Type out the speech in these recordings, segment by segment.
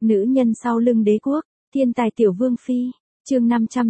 Nữ nhân sau lưng đế quốc, thiên tài tiểu vương phi, chương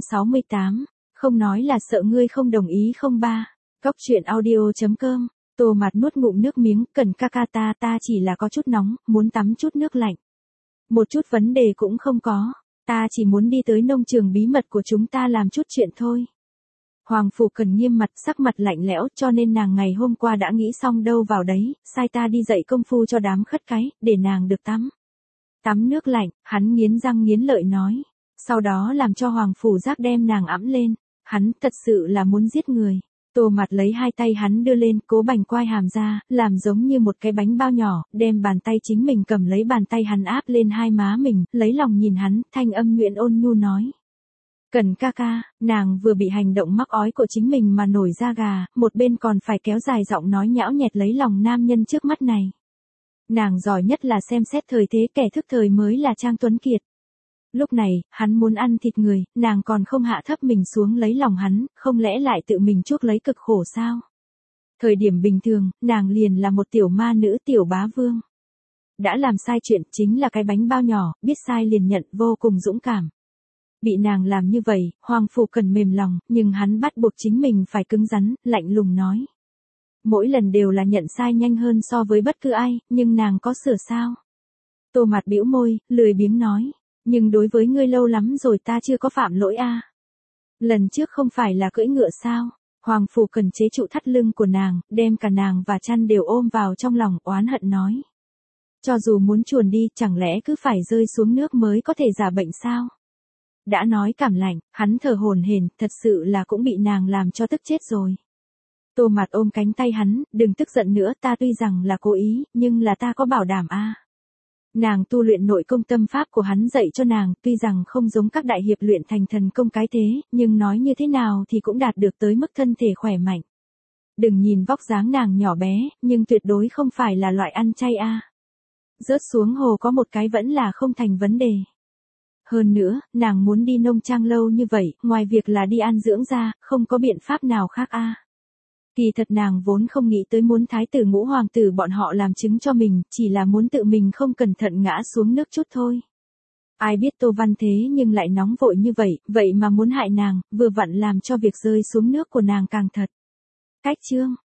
568, không nói là sợ ngươi không đồng ý không ba. Góc truyện audio.com, Tô Mạt nuốt ngụm nước miếng, Cần ca ca ta chỉ là có chút nóng, muốn tắm chút nước lạnh. Một chút vấn đề cũng không có, ta chỉ muốn đi tới nông trường bí mật của chúng ta làm chút chuyện thôi. Hoàng Phủ Cần nghiêm mặt, sắc mặt lạnh lẽo, cho nên nàng ngày hôm qua đã nghĩ xong đâu vào đấy, sai ta đi dạy công phu cho đám khất cái, để nàng được tắm. Tắm nước lạnh, hắn nghiến răng nghiến lợi nói. Sau đó làm cho Hoàng Phủ Giác đem nàng ẵm lên. Hắn thật sự là muốn giết người. Tô Mạt lấy hai tay hắn đưa lên, cố bành quai hàm ra, làm giống như một cái bánh bao nhỏ, đem bàn tay chính mình cầm lấy bàn tay hắn áp lên hai má mình, lấy lòng nhìn hắn, thanh âm nhuyễn ôn nhu nói. Cần ca ca, nàng vừa bị hành động mắc ói của chính mình mà nổi da gà, một bên còn phải kéo dài giọng nói nhão nhẹt lấy lòng nam nhân trước mắt này. Nàng giỏi nhất là xem xét thời thế, kẻ thức thời mới là Trang Tuấn Kiệt. Lúc này, hắn muốn ăn thịt người, nàng còn không hạ thấp mình xuống lấy lòng hắn, không lẽ lại tự mình chuốc lấy cực khổ sao? Thời điểm bình thường, nàng liền là một tiểu ma nữ tiểu bá vương. Đã làm sai chuyện chính là cái bánh bao nhỏ, biết sai liền nhận, vô cùng dũng cảm. Bị nàng làm như vậy, Hoàng Phủ Cần mềm lòng, nhưng hắn bắt buộc chính mình phải cứng rắn, lạnh lùng nói. Mỗi lần đều là nhận sai nhanh hơn so với bất cứ ai, nhưng nàng có sửa sao? Tô Mạt bĩu môi, lười biếng nói. Nhưng đối với ngươi lâu lắm rồi ta chưa có phạm lỗi a. Lần trước không phải là cưỡi ngựa sao? Hoàng Phủ Cần chế trụ thắt lưng của nàng, đem cả nàng và chăn đều ôm vào trong lòng, oán hận nói. Cho dù muốn chuồn đi, chẳng lẽ cứ phải rơi xuống nước mới có thể giả bệnh sao? Đã nói cảm lạnh, hắn thở hổn hển, thật sự là cũng bị nàng làm cho tức chết rồi. Tô Mạt ôm cánh tay hắn, đừng tức giận nữa, ta tuy rằng là cố ý, nhưng là ta có bảo đảm a. Nàng tu luyện nội công tâm pháp của hắn dạy cho nàng, tuy rằng không giống các đại hiệp luyện thành thần công cái thế, nhưng nói như thế nào thì cũng đạt được tới mức thân thể khỏe mạnh. Đừng nhìn vóc dáng nàng nhỏ bé, nhưng tuyệt đối không phải là loại ăn chay a. Rớt xuống hồ có một cái vẫn là không thành vấn đề. Hơn nữa, nàng muốn đi nông trang lâu như vậy, ngoài việc là đi an dưỡng ra, không có biện pháp nào khác a. Kỳ thật nàng vốn không nghĩ tới muốn thái tử ngũ hoàng tử bọn họ làm chứng cho mình, chỉ là muốn tự mình không cẩn thận ngã xuống nước chút thôi. Ai biết Tô Văn thế nhưng lại nóng vội như vậy, vậy mà muốn hại nàng, vừa vặn làm cho việc rơi xuống nước của nàng càng thật. Cách chương,